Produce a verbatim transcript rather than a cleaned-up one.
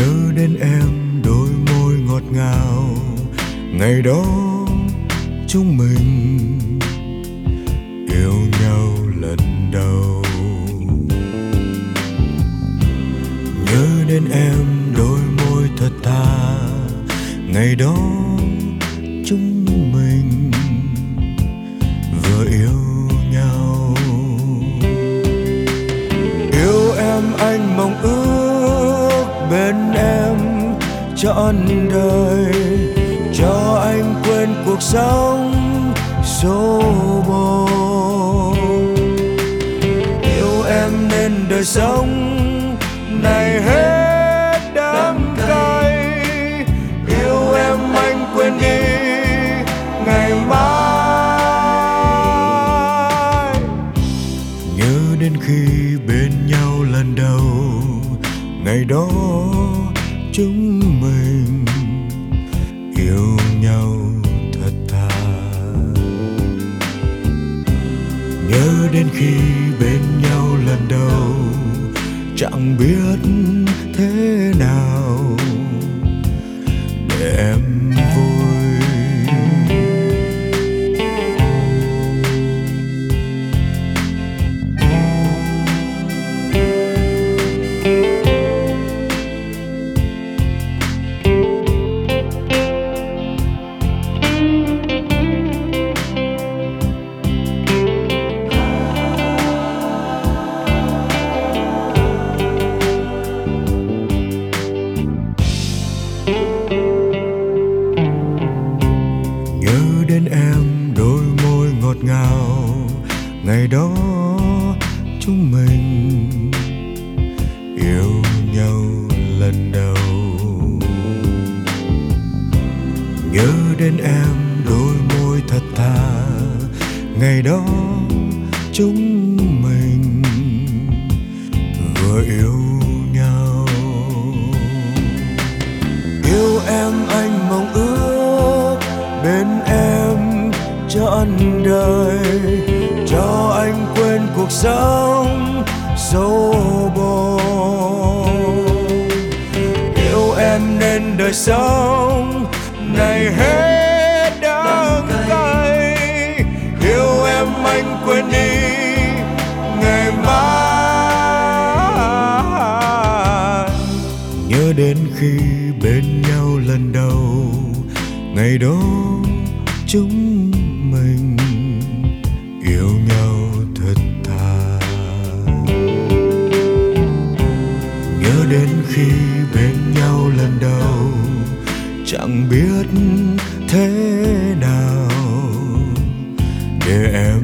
Nhớ đến em đôi môi ngọt ngào, ngày đó chúng mình yêu nhau lần đầu. Nhớ đến em đôi môi thật thà, ngày đó chúng mình vừa yêu nhau. Yêu em anh mong ước bên em trọn đời, cho anh quên cuộc sống xô bồ. Yêu em nên đời sống này hết đắng cay. Yêu em anh quên đi ngày mai. Nhớ đến khi bên nhau lần đầu, ngày đó chúng mình yêu nhau thật thà. Nhớ đến khi bên nhau lần đầu, chẳng biết thế nào để em vui. Nhớ đến em đôi môi ngọt ngào, ngày đó chúng mình yêu nhau lần đầu. Nhớ đến em đôi môi thật thà, ngày đó chúng mình vừa yêu nhau. Yêu em anh mong ước bên em trọn đời, cho anh quên cuộc sống xô bồ. Yêu em nên đời sống này hết đắng cay. Yêu em anh quên đi ngày mai. Nhớ đến khi bên nhau lần đầu, ngày đó chúng mình yêu nhau thật thà. Nhớ đến khi bên nhau lần đầu, chẳng biết thế nào để em